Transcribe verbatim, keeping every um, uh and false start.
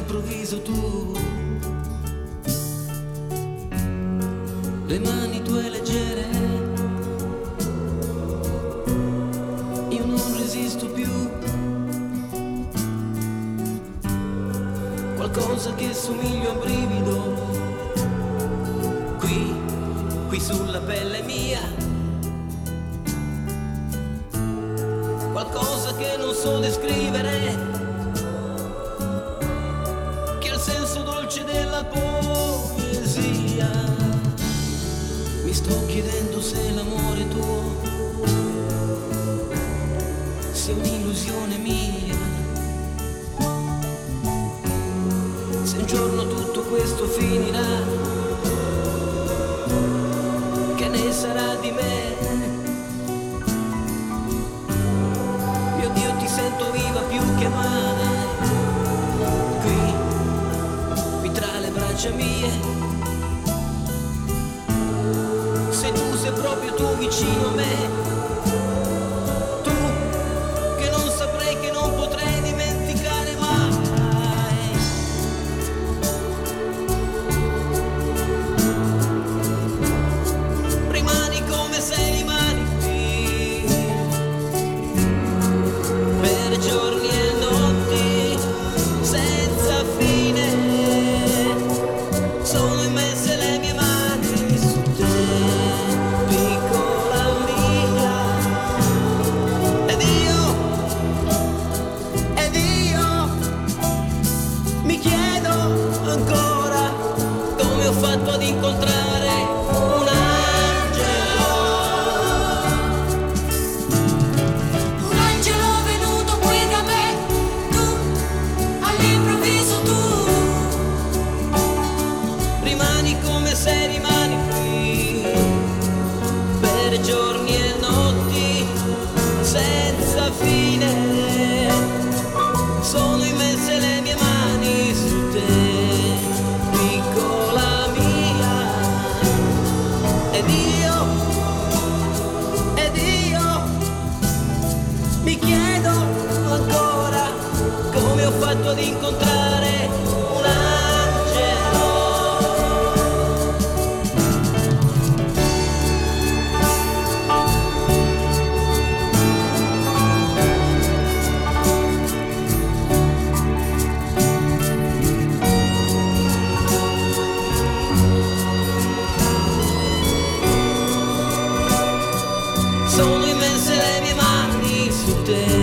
all'improvviso tu, le mani tue leggere, io non resisto più, qualcosa che somiglia a un brivido, qui, qui sulla pelle mia, qualcosa che non so descrivere, che è il senso dolce della poesia. Mi sto chiedendo se l'amore tuo sia un'illusione mia, se un giorno tutto questo finirà, che ne sarà di me? Mio Dio, ti sento viva più che mai, qui, qui tra le braccia mie. Se tu sei proprio tu vicino a me, tu che non saprei, che non potrei dimenticare mai. Rimani come sei, rimani qui per giorni e notti senza fine, sono immense le mie mani su te, piccola mia, ed io, ed io mi chiedo ancora come ho fatto ad incontrare un angelo. Un angelo venuto qui da me, tu, all'improvviso tu, Rimani come sei, rimani qui per giorni e notti senza fine, sono immense le mie mani su te, piccola mia, ed io, ed io mi chiedo ancora come ho fatto ad incontrare un angelo. Sono immense le mie mani su te,